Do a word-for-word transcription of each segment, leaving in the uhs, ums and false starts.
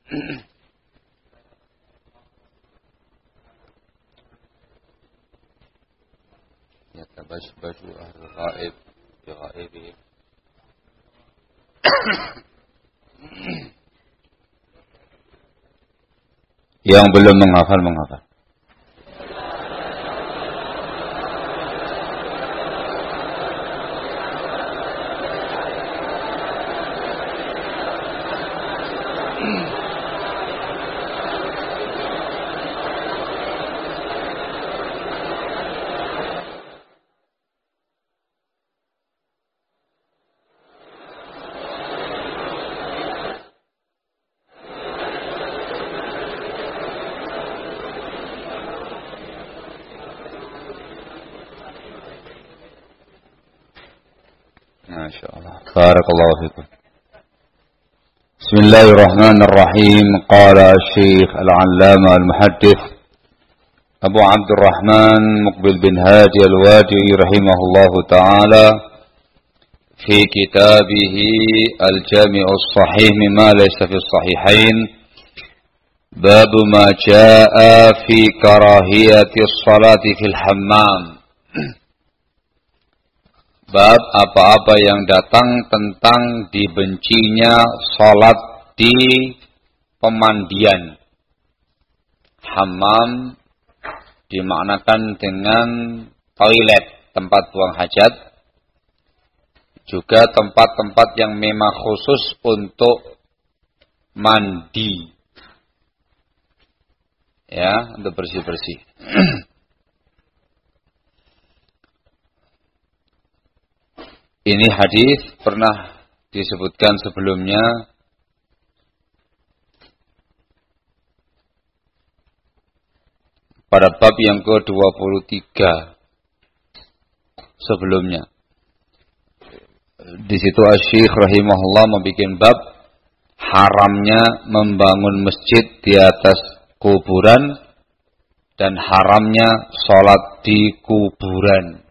Yatabashbashu ahlul ghaib bi ghaibihim. Yang belum menghafal menghafal. Masyaallah. Barakallahu fikum. Bismillahirrahmanirrahim. Qala Syekh Al-'Allamah Al-Muhaddits Abu Abdurrahman Muqbil bin Hadi Al-Wadi'i rahimahullahu taala fi kitabih Al-Jami' As-Sahih mimma laysa fi as-sahihain bab ma jaa'a fi karahiyati as-salati fil hammam. Bab apa-apa yang datang tentang dibencinya salat di pemandian. Hammam dimaknakan dengan toilet, tempat buang hajat. Juga tempat-tempat yang memang khusus untuk mandi. Ya, untuk bersih-bersih. Ini hadis pernah disebutkan sebelumnya pada bab yang ke dua puluh tiga sebelumnya. Di situ Asy-Syaikh rahimahullah membuat bab haramnya membangun masjid di atas kuburan dan haramnya salat di kuburan.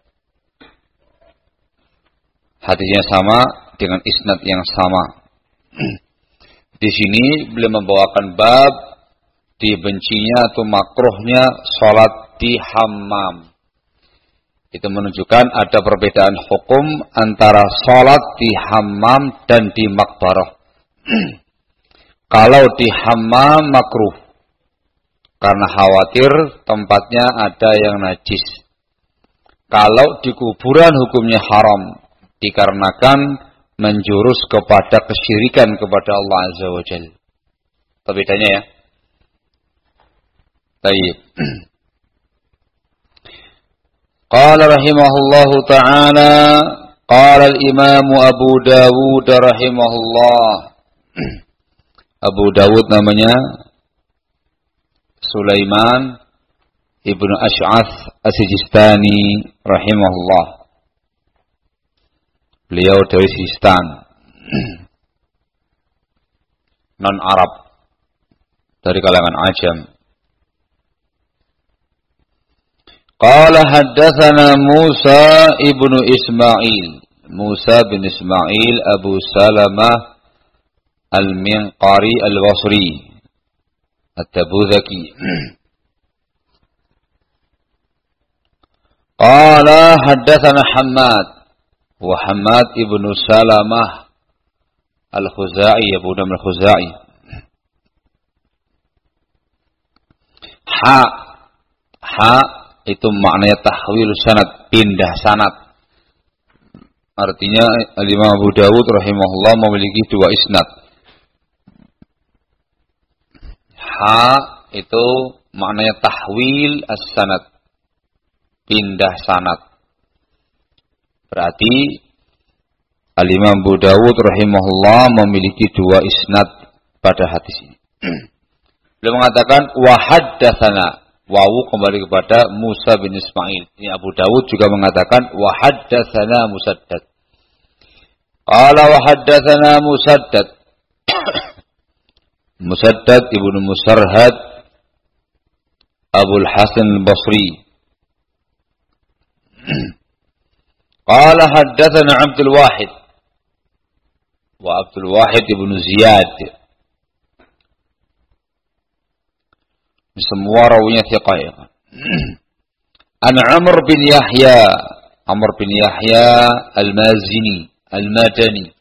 Hadisnya sama dengan isnad yang sama. Di sini beliau membawakan bab dibencinya atau makruhnya salat di hammam. Itu menunjukkan ada perbedaan hukum antara salat di hammam dan di makbarah. Kalau di hammam makruh karena khawatir tempatnya ada yang najis. Kalau di kuburan hukumnya haram dikarenakan menjurus kepada kesyirikan kepada Allah Azza wa Jalla. Perbedaannya ya. Baik. Qala rahimahullahu ta'ala, qala al-Imam Abu Dawud rahimahullah. Abu Dawud namanya Sulaiman Ibnu Ash'ath As-Sijistani rahimahullah. Beliau dari Sistan, non Arab, dari kalangan Ajam. Qala haddatsana Musa ibnu Ismail, Musa bin Ismail Abu Salamah Al-Minqari Al-Basri At-Tabuzaki. Qala haddatsana Hammad wa Hammad ibnu Salamah Al-Khuzai, Abu Dawud Al-Khuzai. Ha, ha itu maknanya tahwil sanad, pindah sanad. Artinya Imam Abu Dawud rahimahullah memiliki dua isnad. Ha itu maknanya tahwil as-sanad, pindah sanad. Berarti Al-Imam Abu Dawud rahimahullah memiliki dua isnad pada hadis ini. Beliau mengatakan wa haddatsana, wawu kembali kepada Musa bin Ismail. Ini Abu Dawud juga mengatakan wa haddatsana Musaddad. Qala wa haddatsana Musaddad. Musaddad ibnu Musarhad Abu Hasan Al-Basri. Qala haddatsana Abdul Wahid wa Abdul Wahid ibnu Ziyad Semua rawinya thiqah ya. An Amr bin Yahya, Amr bin Yahya Al-Mazini, Al-Madani.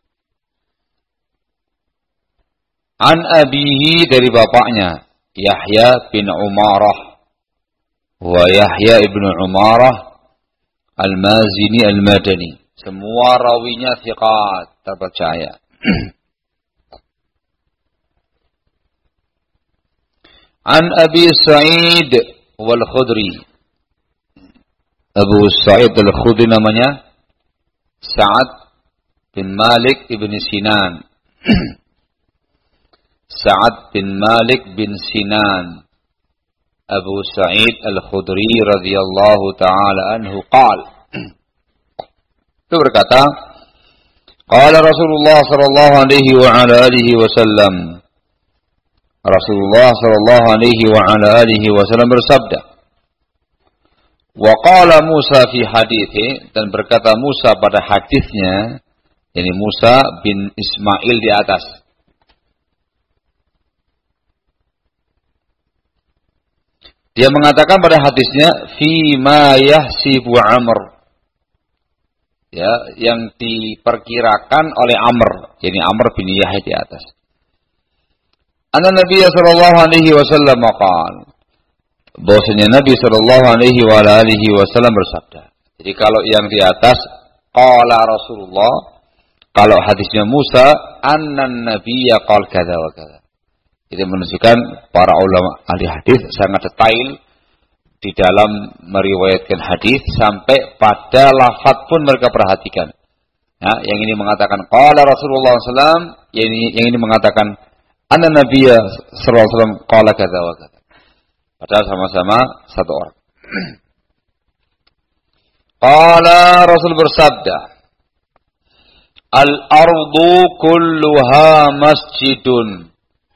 An abihi, dari bapaknya, Yahya bin Umarah. Wa Yahya ibn Umarah Al-Mazini Al-Madani. Semua rawinya thiqat, terpercaya. An Abi Sa'id wal-Khudri. Abu Sa'id al-Khudri namanya Sa'ad bin Malik ibn Sinan. Sa'ad bin Malik bin Sinan Abu Sa'id al-Khudri radhiyallahu ta'ala anhu qala. Itu berkata, qala Rasulullah sallallahu alaihi wa ala alihi wasallam. Rasulullah sallallahu alaihi wa ala alihi wasallam bersabda, wa qala Musa fi hadithi, dan berkata Musa pada hadisnya, yakni Musa bin Ismail di atas. Dia mengatakan pada hadisnya, fi ma yahsibu Amr, ya, yang diperkirakan oleh Amr, yakni Amr bin Yahya di atas. Anna Nabi sallallahu alaihi wasallam qala, bahwasanya Nabi sallallahu alaihi wa alihi wasallam bersabda. Jadi kalau yang di atas qala Rasulullah, kalau hadisnya Musa anna nabiyya qala kadza wa kadza. Itu menunjukkan para ulama ahli hadis sangat detail di dalam meriwayatkan hadis sampai pada lafaz pun mereka perhatikan. Ya, yang ini mengatakan qala Rasulullah sallallahu alaihi wasallam, yang ini yang ini mengatakan anna nabiyya sallallahu alaihi wasallam qala kadza wa kadza. Padahal sama-sama satu orang. Qala, Rasul bersabda, al-ardu kulluha masjidun.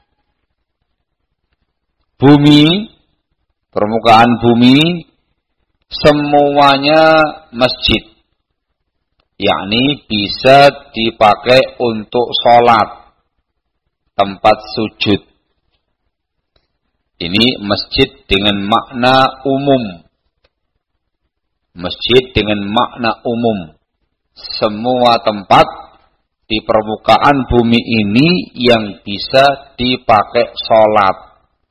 Bumi, permukaan bumi, semuanya masjid. Yakni bisa dipakai untuk sholat, tempat sujud. Ini masjid dengan makna umum. Masjid dengan makna umum. Semua tempat di permukaan bumi ini yang bisa dipakai sholat.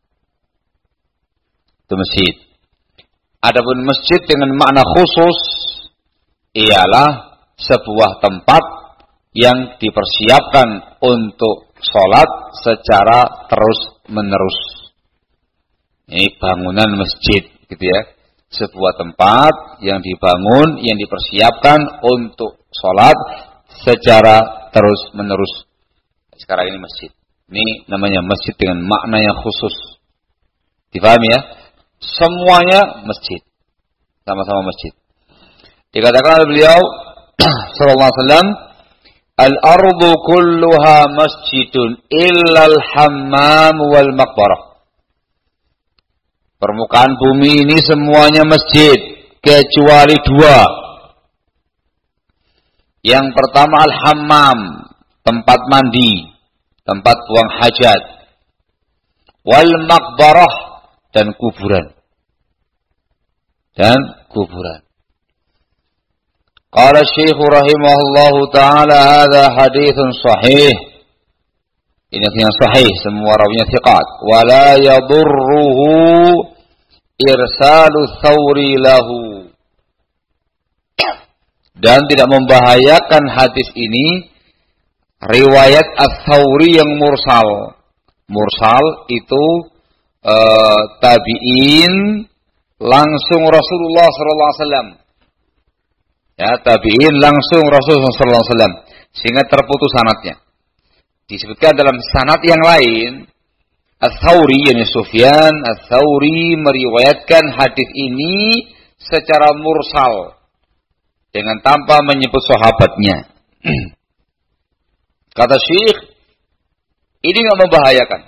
Itu masjid. Adapun masjid dengan makna khusus ialah sebuah tempat yang dipersiapkan untuk sholat secara terus-menerus. Ini bangunan masjid, gitu ya. Sebuah tempat yang dibangun, yang dipersiapkan untuk sholat secara terus-menerus. Sekarang ini masjid. Ini namanya masjid dengan makna yang khusus. Difahami ya? Semuanya masjid. Sama-sama masjid. Dikatakan oleh beliau sallallahu alaihi wasallam, al-ardu kulluha masjidun illal hammam wal maqbarah. Permukaan bumi ini semuanya masjid kecuali dua. Yang pertama al-hammam, tempat mandi, tempat buang hajat. Wal maqbarah, dan kuburan. Dan kuburan. Qala Syekh rahimahullahu taala, hadza haditsun sahih. Ini yang sahih, semua rawinya thiqat. Wa la yadurruhu irsalu thawri lahu. Dan tidak membahayakan hadis ini riwayat ats-Tsawri yang mursal. Mursal itu Uh, tabi'in langsung Rasulullah sallallahu alaihi wasallam. Ya, tabi'in langsung Rasulullah sallallahu alaihi wasallam, sehingga terputus sanadnya. Disebutkan dalam sanad yang lain, Ats-Tsawri, yani Sufyan Ats-Tsawri meriwayatkan hadis ini secara mursal dengan tanpa menyebut sahabatnya. Kata Syekh, ini enggak membahayakan.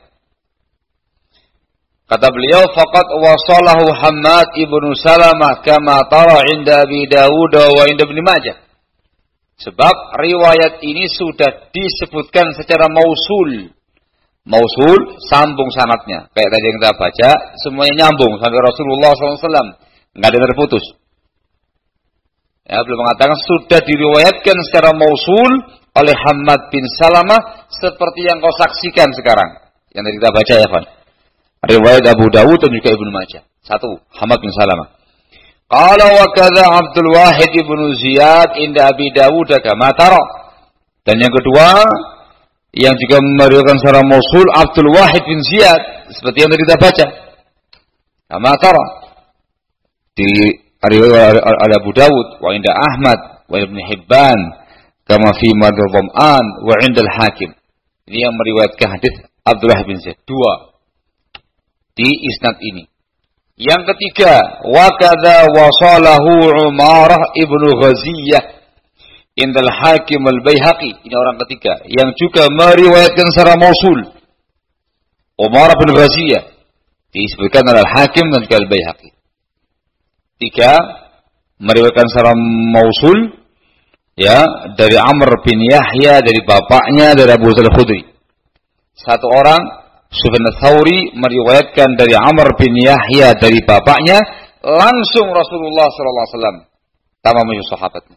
Kata beliau, faqad wasalahu Hammad ibnu Salamah kama tara inda Abi Dawud wa inda Ibnu Majah. Sebab riwayat ini sudah disebutkan secara mausul, Mausul, sambung sanatnya. Kayak tadi yang kita baca, semuanya nyambung sampai Rasulullah shallallahu alaihi wasallam. Nggak ada terputus. Ya, belum mengatakan sudah diriwayatkan secara mausul oleh Hammad bin Salamah seperti yang kau saksikan sekarang. Yang tadi kita baca ya, Fan. Riwayat Abu Dawud dan juga Ibnu Majah. Satu, Hammad bin Salamah. Qala wa kadza Abdul Wahid ibnu Ziyad inda Abi Dawud kama tara. Dan yang kedua, yang juga meriwayatkan secara mausul Abdul Wahid bin Ziyad seperti yang tadi kita baca. Kama tara. Di riwayat Abu Dawud wa inda Ahmad wa Ibnu Hibban kama fi Madhhab Dham'an wa inda al-Hakim. Ini yang meriwayatkan hadis Abdullah bin Ziyad. Dua di isnad ini. Yang ketiga, wa kadza wasalahu Umarah ibnu Ghaziyah indal Hakim al-Baihaqi. Ini orang ketiga yang juga meriwayatkan secara mausul. Umarah bin Ghaziyah disebutkan oleh Hakim dan juga al-Baihaqi. Tiga, meriwayatkan secara mausul ya dari Amr bin Yahya dari bapaknya dari Abu Sa'id al-Khudri. Satu orang Sufyan ats-Tsauri meriwayatkan dari Amr bin Yahya dari bapaknya langsung Rasulullah sallallahu alaihi wasallam tanpa menyusul sahabatnya.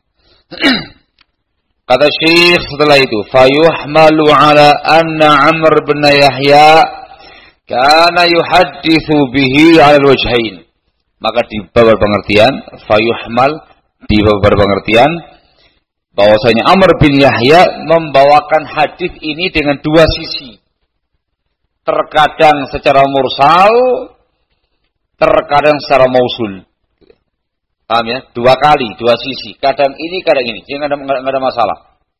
Kata Syekh setelah itu, fayuhmalu ala anna Amr bin Yahya kana yuhadditsu bihi 'ala al-wajhain. Maka di beberapa pengertian, fayuhmal di beberapa pengertian bahwasanya Amr bin Yahya membawakan hadis ini dengan dua sisi. Terkadang secara mursal, terkadang secara mausul. Paham ya? Dua kali, dua sisi. Kadang ini, kadang ini. Jadi nggak ada, nggak ada masalah.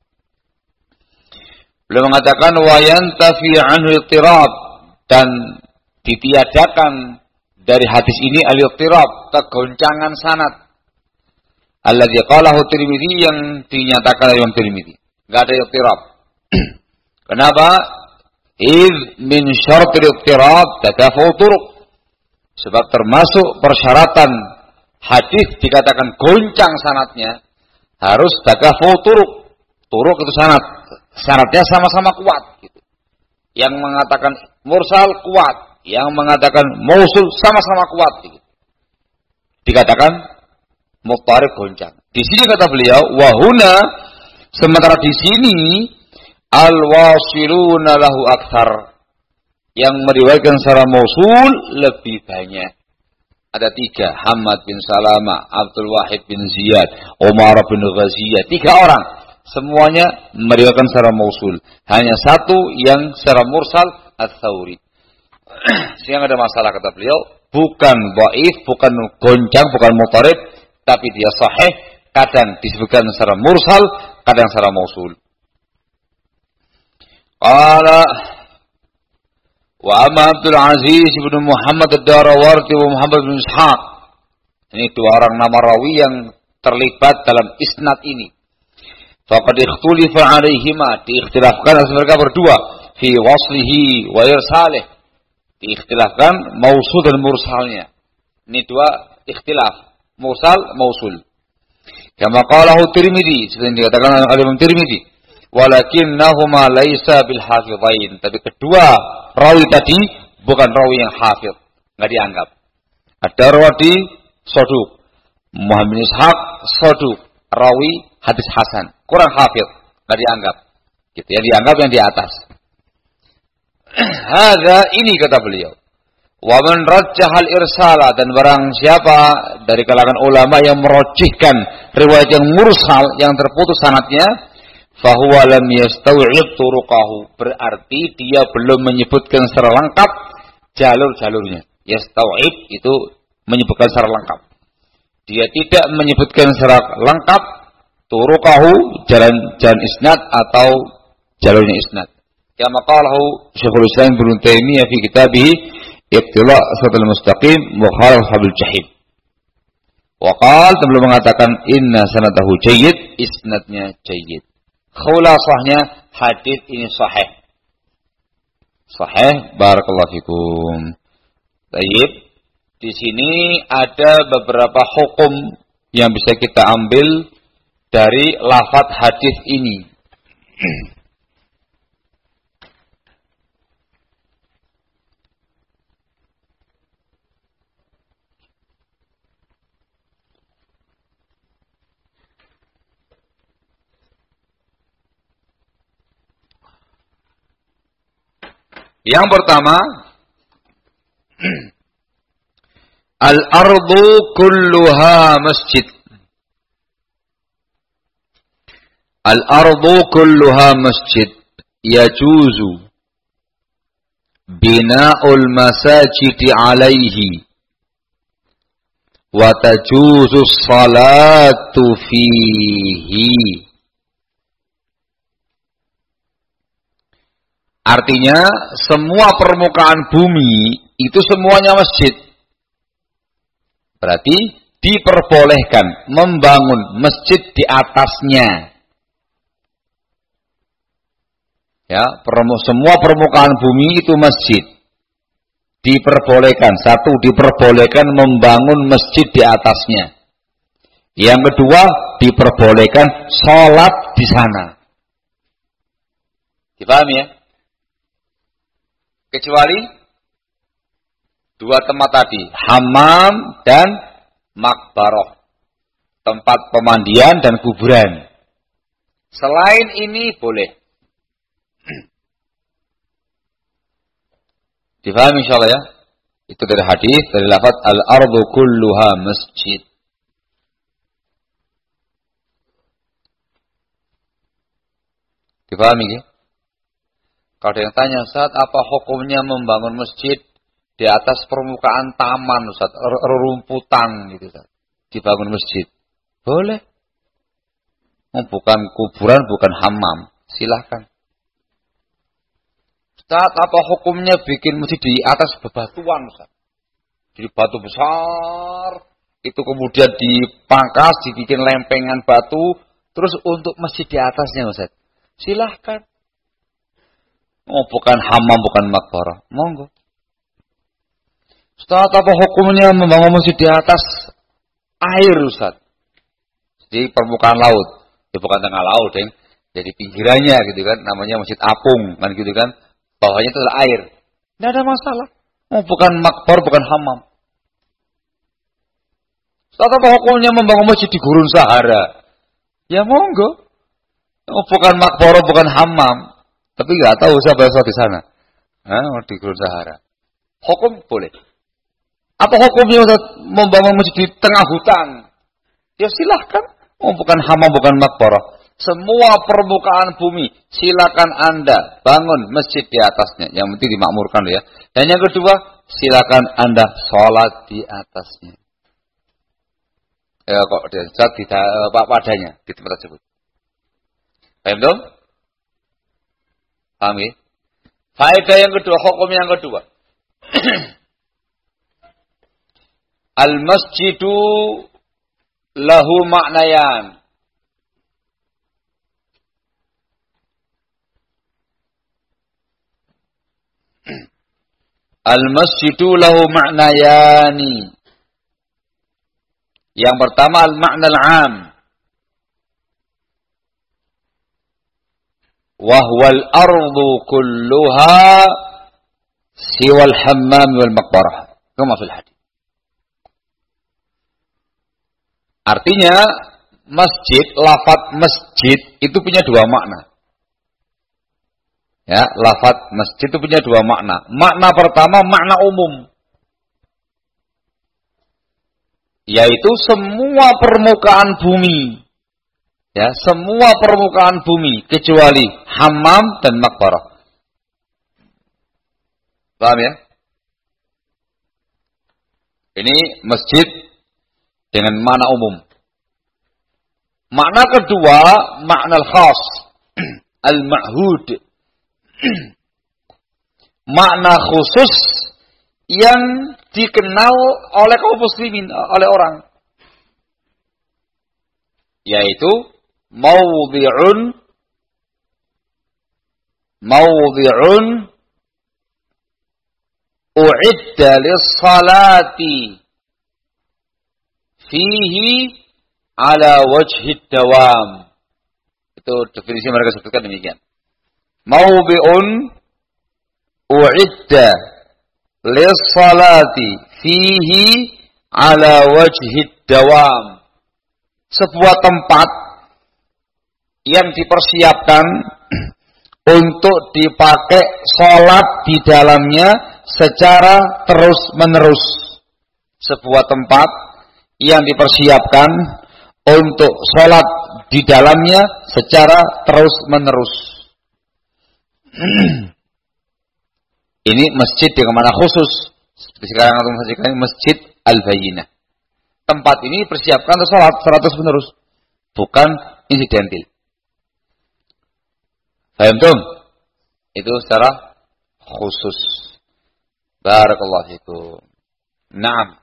Beliau mengatakan wayantafi anhu ittirab, dan ditiadakan dari hadis ini al-ittirab, kegoncangan sanad. Alladzi qalahu Tirmidzi, yang dinyatakan oleh Imam Tirmidzi. Enggak ada ittirab. Kenapa? Iz min syaratil ittirab takafu turuq. Sebab termasuk persyaratan hadis dikatakan goncang sanadnya harus takafu turuq. Turuq itu sanad. Sanadnya sama-sama kuat gitu. Yang mengatakan mursal kuat, yang mengatakan mausul sama-sama kuat gitu. Dikatakan muttarid goncang. Di sini kata beliau, wahuna, sementara di sini al-wasiluna lahu akthar, yang meriwayatkan secara mausul lebih banyak. Ada tiga, Hammad bin Salamah, Abdul Wahid bin Ziyad, Umar bin Ghaziyah, tiga orang. Semuanya meriwayatkan secara mausul. Hanya satu yang secara mursal, Ats-Tsauri. Sehingga ada masalah kata beliau, bukan dhaif, bukan goncang, bukan muttarid, tapi dia sahih, kadang disebutkan secara mursal, kadang secara mausul. Qala wa amma Abdul Aziz bin Muhammad ad-Darawardi wa Muhammad bin Ishaq. Ini dua orang nama rawi yang terlibat dalam isnad ini. Faqad ikhtulifa alaihima, diikhtilafkan mereka berdua fi waslihi wa irsalih. Diikhtilafkan mausul dan mursalnya. Ini dua ikhtilaf, mursal, mausul. Kama qalahu Tirmidzi, seperti dikatakan oleh Imam Tirmidzi. Walakinnahuma laisa bil hafidhain. Tapi kedua rawi tadi bukan rawi yang hafidh, enggak dianggap. Ad-Darwardi saduq, Muhammad bin Ishaq saduq, rawi hadis hasan, kurang hafidh, enggak dianggap. Gitu ya, dianggap yang di atas. Hadza, ini kata beliau. Wa man rajjahal irsala, dan barang siapa dari kalangan ulama yang merojihkan riwayat yang mursal, yang terputus sanadnya, fahuwa lam yastaw'id turuqahu, berarti dia belum menyebutkan secara lengkap jalur-jalurnya. Yastaw'id itu menyebutkan secara lengkap. Dia tidak menyebutkan secara lengkap turuqahu, jalan-jalan isnad atau jalurnya isnad. Kama qalahu Syekhul Islam Ibnu Taimiyah fi kitabih Iqtila' Shiratal Mustaqim Mukhalaf Ashabil Jahim. Wa qala, belum mengatakan inna sanadahu jayyid, isnadnya jayyid. Khulasahnya hadis ini sahih. Sahih, barakallahu fikum. Baik, di sini ada beberapa hukum yang bisa kita ambil dari lafaz hadis ini. Yang pertama, al-ardu kulluha masjid. Al-ardu kulluha masjid. Yajuzu bina'ul masajidi alaihi. Wa tajuzu salatu fihi. Artinya, semua permukaan bumi itu semuanya masjid. Berarti diperbolehkan membangun masjid di atasnya. Ya, semua permukaan bumi itu masjid. Diperbolehkan, satu, diperbolehkan membangun masjid di atasnya. Yang kedua, diperbolehkan sholat di sana. Dipahami ya? Kecuali dua tempat tadi, hammam dan makbaroh, tempat pemandian dan kuburan. Selain ini boleh. Difahami insyaallah ya? Itu dari hadis, dari lafaz al-ardu kulluha masjid. Difahami ya? Kalau ada yang tanya, Ustaz, apa hukumnya membangun masjid di atas permukaan taman, Ustaz, rerumputan gitu, Ustaz, dibangun masjid? Boleh. Bukan kuburan, bukan hammam. Silahkan. Ustaz, apa hukumnya bikin masjid di atas bebatuan, Ustaz? Jadi batu besar, itu kemudian dipangkas, dibikin lempengan batu, terus untuk masjid di atasnya, Ustaz. Silahkan. Oh, bukan hammam, bukan makbarah. Monggo. Ustaz, apa hukumnya membangun masjid di atas air, Ustaz? Di permukaan laut. Ya bukan tengah laut, Deng. Jadi pinggirannya gitu kan, namanya masjid apung, kan gitu kan. Bawahnya itu adalah air. Tidak ada masalah. Oh, bukan makbar, bukan hammam. Ustaz, apa hukumnya membangun masjid di Gurun Sahara? Ya monggo. Oh, bukan makbar, bukan hammam. Tapi nggak tahu siapa yang di sana. Hah, di Gurun Sahara. Hukum boleh. Apa hukumnya Ustaz membangun masjid di tengah hutan? Ya silahkan. Oh, bukan hammam, bukan makbarah. Semua permukaan bumi, silakan Anda bangun masjid di atasnya. Yang penting dimakmurkan ya. Dan yang kedua, silakan Anda sholat di atasnya. Ya kok dia di padanya di tempat tersebut. Paham dong? Paham ya? Faedah yang kedua, hukum yang kedua. Al-masjidu lahu maknayan. Al-masjidu lahu maknayani. Yang pertama al-makna al-'am. Wa huwa al-ardu kulluha siwa al-hammam wal maqbarah. Kama fil hadis. Artinya masjid, lafaz masjid itu punya dua makna. Ya, lafaz masjid itu punya dua makna. Makna pertama makna umum. Yaitu semua permukaan bumi. Ya, semua permukaan bumi kecuali hammam dan makbarah. Paham ya? Ini masjid dengan makna umum. Makna kedua, makna al-khas, al-ma'hud. Makna khusus yang dikenal oleh kaum muslimin, oleh orang. Yaitu mawdi'un mawdi'un u'idda lis-salati fihi ala wajhi dawam. Itu definisi mereka sebutkan demikian. Mawdi'un u'idda lis-salati fihi ala wajhi dawam. Sebuah tempat yang dipersiapkan untuk dipakai sholat di dalamnya secara terus-menerus. Sebuah tempat yang dipersiapkan untuk sholat di dalamnya secara terus-menerus. Ini masjid dengan mana khusus. Seperti sekarang atau saksikan Masjid Al-Bayyinah. Tempat ini dipersiapkan untuk sholat secara terus-menerus, bukan insidental. Paham tuh? Itu secara khusus. Barakallahu fikum. Naam.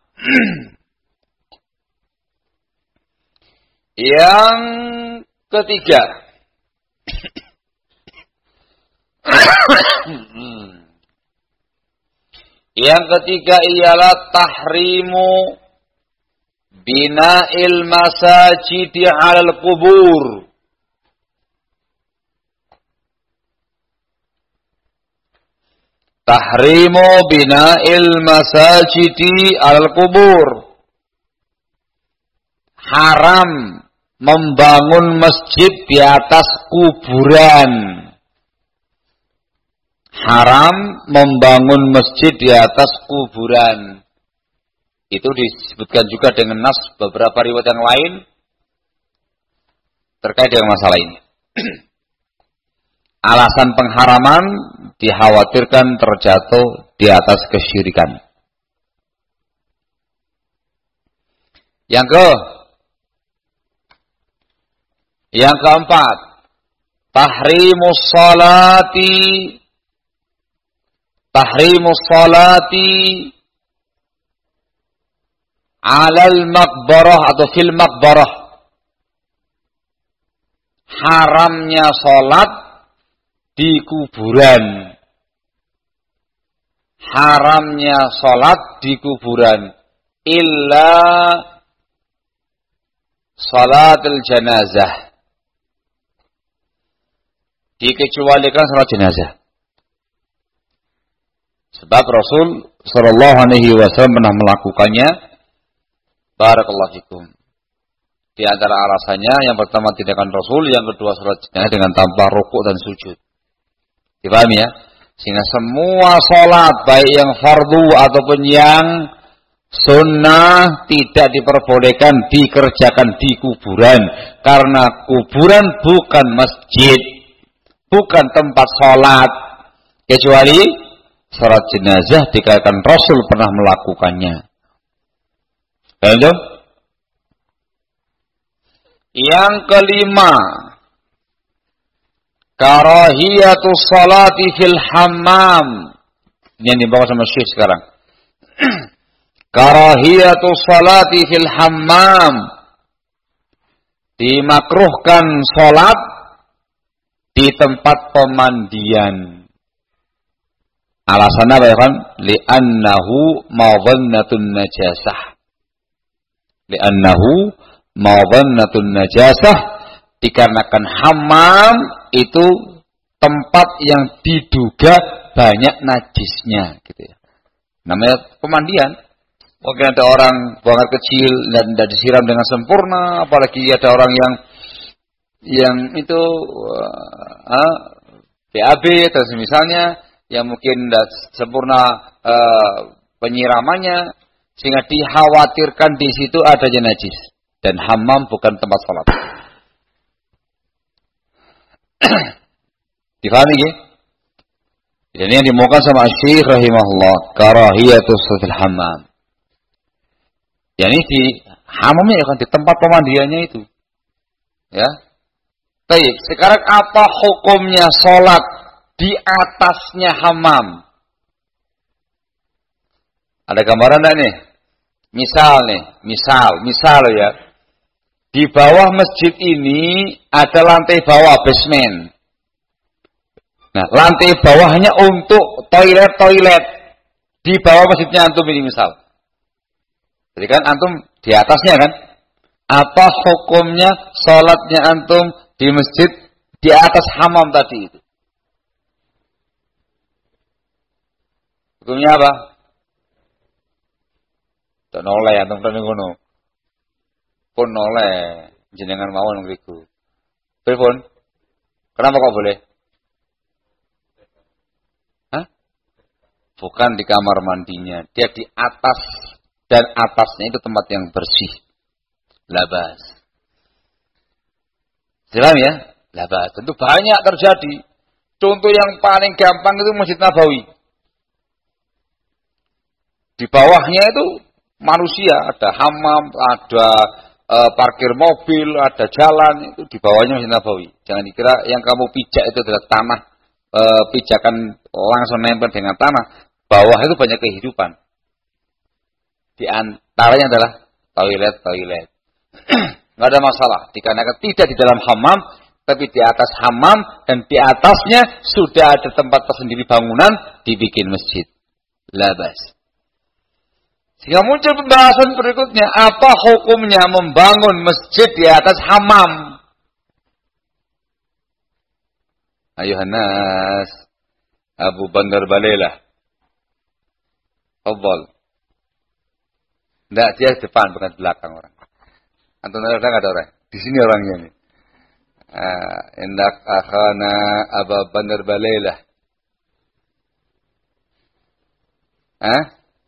Yang ketiga. Yang ketiga ialah tahrimu bina'il masajidi 'alal qubur. Tahrimu bina'il masajidi 'alal qubur. Haram membangun masjid di atas kuburan. Haram membangun masjid di atas kuburan. Itu disebutkan juga dengan nas beberapa riwayat yang lain terkait dengan masalah ini. Alasan pengharaman dikhawatirkan terjatuh di atas kesyirikan. Yang ke Yang keempat, tahrimus salati tahrimus salati 'alal maqbarah atau fil maqbarah. Haramnya salat di kuburan. Haramnya salat di kuburan illa salatul janazah. Dikecualikan salat jenazah. Sebab Rasul sallallahu alaihi wasallam pernah melakukannya. Barakallahu fikum. Di antara alasannya yang pertama tindakan Rasul, yang kedua salat jenazah dengan tanpa rukuk dan sujud. Dipahami ya? Sehingga semua salat baik yang fardu ataupun yang sunnah tidak diperbolehkan dikerjakan di kuburan, karena kuburan bukan masjid, bukan tempat sholat, kecuali sholat jenazah dikatakan Rasul pernah melakukannya. Paham? Yang kelima, karahiyatus salati fil hammam. Ini yang dibawa sama Syekh sekarang. Karahiyatus salati fil hammam. Dimakruhkan salat di tempat pemandian. Alasannya apa ya kan? Li'annahu mawannatun najasah. Li'annahu mawannatun najasah. Dikarenakan hammam itu tempat yang diduga banyak najisnya, gitu ya. Namanya pemandian. Mungkin ada orang buang air kecil dan tidak disiram dengan sempurna, apalagi ada orang yang yang itu uh, B A B atau misalnya yang mungkin tidak sempurna uh, penyiramannya, sehingga dikhawatirkan di situ adanya najis, dan hammam bukan tempat salat. Difahami ya? Ini yang dimaukan sama Syekh rahimahullah, karahiyatus fil hammam. Yani di hammamnya kan di tempat pemandiannya itu. Ya. Baik, sekarang apa hukumnya salat di atasnya hammam? Ada gambaran enggak nih? Misal nih, misal, misal ya. Di bawah masjid ini ada lantai bawah, basement. Nah, lantai bawahnya untuk toilet-toilet. Di bawah masjidnya antum ini misal. Jadi kan antum di atasnya kan? Apa hukumnya salatnya antum di masjid di atas hammam tadi itu? Hukumnya apa? Tak noleh antum kan ngono. Pun noleh jenengan mawon ngriku. Pripun? Kenapa kok boleh? Bukan di kamar mandinya. Dia di atas dan atasnya itu tempat yang bersih. Labas. Jelas ya? Labas. Tentu banyak terjadi. Contoh yang paling gampang itu Masjid Nabawi. Di bawahnya itu manusia. Ada hammam, ada e, parkir mobil, ada jalan. Itu di bawahnya Masjid Nabawi. Jangan dikira yang kamu pijak itu adalah tanah. E, pijakan langsung nempel dengan tanah. Bawah itu banyak kehidupan. Di antaranya adalah toilet-toilet. Nggak ada masalah. Dikarenakan tidak di dalam hammam, tapi di atas hammam dan di atasnya sudah ada tempat tersendiri bangunan dibikin masjid. Labas. Sehingga muncul pembahasan berikutnya, apa hukumnya membangun masjid di atas hammam? Ayuhannas, Abu Bandar Balelah. Fadhal. Tidak, dia depan bukan belakang orang. Antum ada enggak ada orang? Di sini orangnya nih. Ah, indak akhana Abu Bandar Balelah. Hah?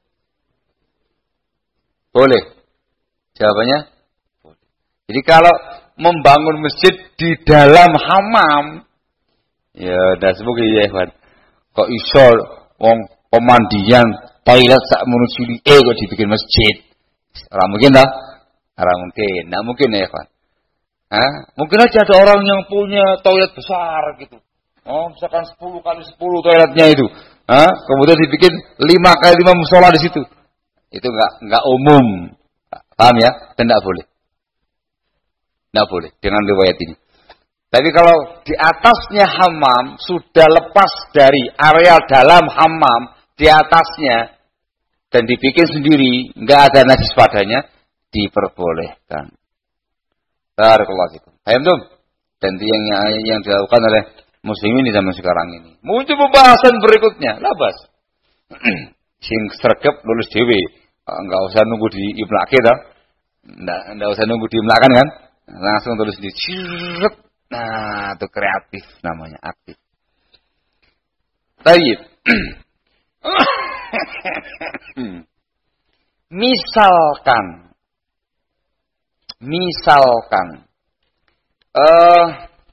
Boleh. Jawabannya? Boleh. Jadi kalau membangun masjid di dalam hammam, ya dah semoga ya Ikhwan. Kok iso wong pemandian toilet sak menuju eh kok dibikin masjid? Ora mungkin lah. Ora mungkin. Nah mungkin ya Ikhwan. Hah? Mungkin aja ada orang yang punya toilet besar gitu. Oh, misalkan sepuluh kali sepuluh toiletnya itu. Hah? Kemudian dibikin lima kali lima musola di situ. Itu enggak enggak umum. Paham ya? Dan enggak boleh. Enggak boleh dengan riwayat ini. Tapi kalau di atasnya hammam sudah lepas dari area dalam hammam, di atasnya dan dibikin sendiri, enggak ada najis padanya, diperbolehkan. Barakallahu fikum. Paham tuh? Dan itu yang yang dilakukan oleh muslimin di zaman sekarang ini. Muncul pembahasan berikutnya, labas. Sing sregep lulus dhewe. Enggak usah nunggu di imlak dah. Enggak enggak usah nunggu di imlakan kan? Langsung tulis di ciret. Nah, itu kreatif namanya, aktif. Baik. Misalkan misalkan eh uh,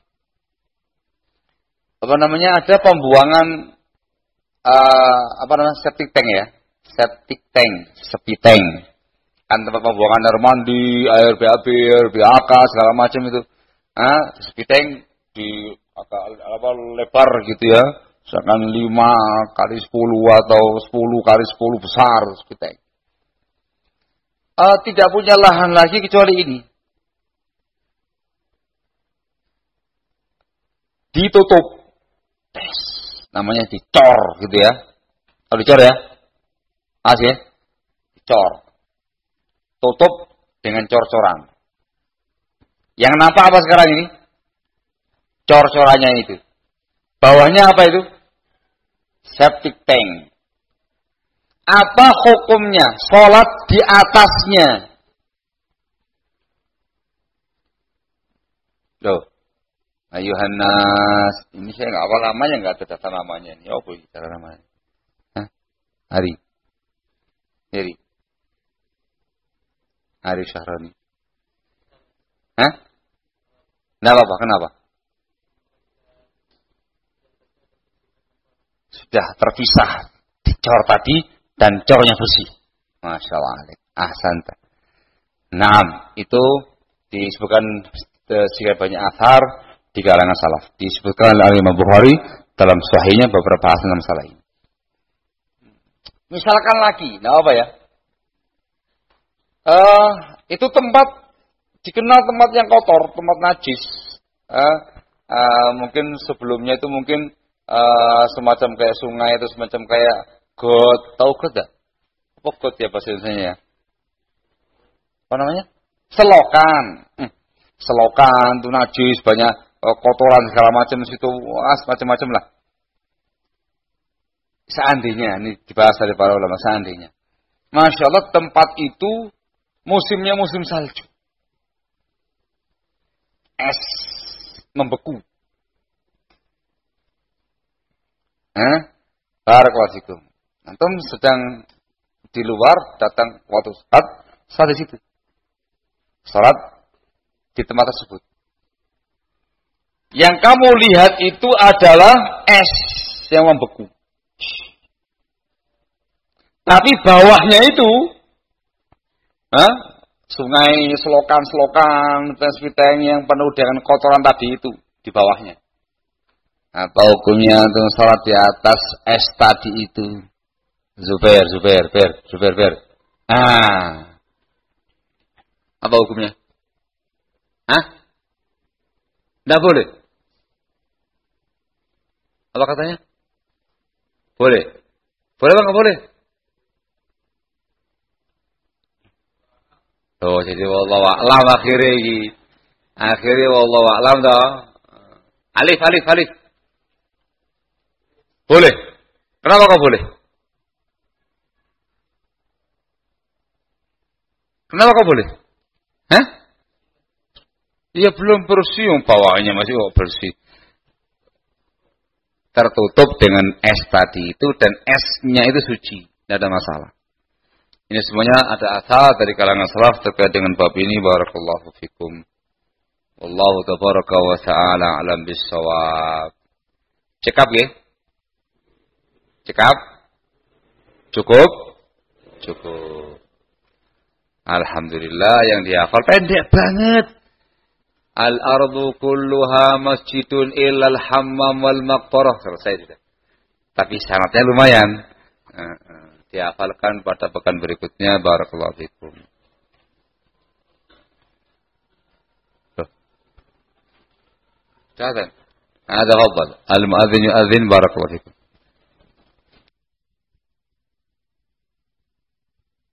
apa namanya ada pembuangan uh, apa namanya septic tank ya. Septic tank, sepi tank. Kan tempat pembuangan air mandi, air B A B, air B A K segala macam itu. Ah, sepi tank di apa lebar gitu ya. Misalkan lima kali sepuluh atau sepuluh kali sepuluh besar sepi tank. Uh, tidak punya lahan lagi kecuali ini. Ditutup. Tes. Namanya dicor gitu ya. Kalau dicor ya. As ya. Dicor. Tutup dengan cor-coran. Yang nampak apa sekarang ini? Cor-corannya itu. Bawahnya apa itu? Septic tank. Apa hukumnya sholat di atasnya? Loh, ayuhannas, ini saya nggak apa namanya, nggak ada data namanya ini. Oh, boleh cara namanya. Hah? Hari, Hari, Hari Syahrani. Hah? Kenapa Pak? Kenapa? Sudah terpisah dicor tadi. Dan cornya bersih. Masya Allah. Ahsanta. Naam. Itu disebutkan sekian banyak athar di kalangan salaf. Disebutkan oleh Imam Bukhari dalam sahihnya beberapa asal masalah ini. Misalkan lagi. Nah apa ya? Uh, itu tempat dikenal tempat yang kotor. Tempat najis. Uh, uh, mungkin sebelumnya itu mungkin uh, semacam kayak sungai. Itu semacam kayak got, tahu got tak? Apa got ya bahasa Indonesia ya? Apa namanya? Selokan. Hmm. Selokan, itu najis, banyak uh, kotoran segala macam situ, as macam-macam lah. Seandainya, ini dibahas dari para ulama, seandainya. Masya Allah tempat itu musimnya musim salju. Es membeku. Eh? Barakallahu fikum. Antum sedang di luar, datang waktu salat, salat di situ. Salat di tempat tersebut. Yang kamu lihat itu adalah es yang membeku. Tapi bawahnya itu, huh, sungai, selokan-selokan, dan yang penuh dengan kotoran tadi itu di bawahnya. Apa hukumnya untuk salat di atas es tadi itu? Zubair, Zubair, Ber, Zubair, Ber. Ah. Apa hukumnya? Hah? Tidak boleh. Apa katanya? Boleh. Boleh apa nggak boleh? Oh, jadi wallahu a'lam akhirnya iki. Akhirnya wallahu a'lam dah. Alif, alif, alif. Boleh. Kenapa kau boleh? Kenapa kau boleh? Hah? Iya belum bersih, bawahnya masih kok bersih. Tertutup dengan es tadi itu dan esnya itu suci, tidak ada masalah. Ini semuanya ada asal dari kalangan salaf terkait dengan bab ini. Barakallahu fikum. Wallahu tabaraka wa ta'ala alam bissawab. Cekap ya? Cekap? Cukup? Cukup. Alhamdulillah yang dihafal pendek banget. Al-ardu kulluha masjidun illal hammam wal maqbarah. Selesai sudah. Tapi syaratnya lumayan. Dihafalkan pada pekan berikutnya. Barakallahu fikum. Ada Ada fadal. Al-muadzin yu'adzin. Barakallahu fikum.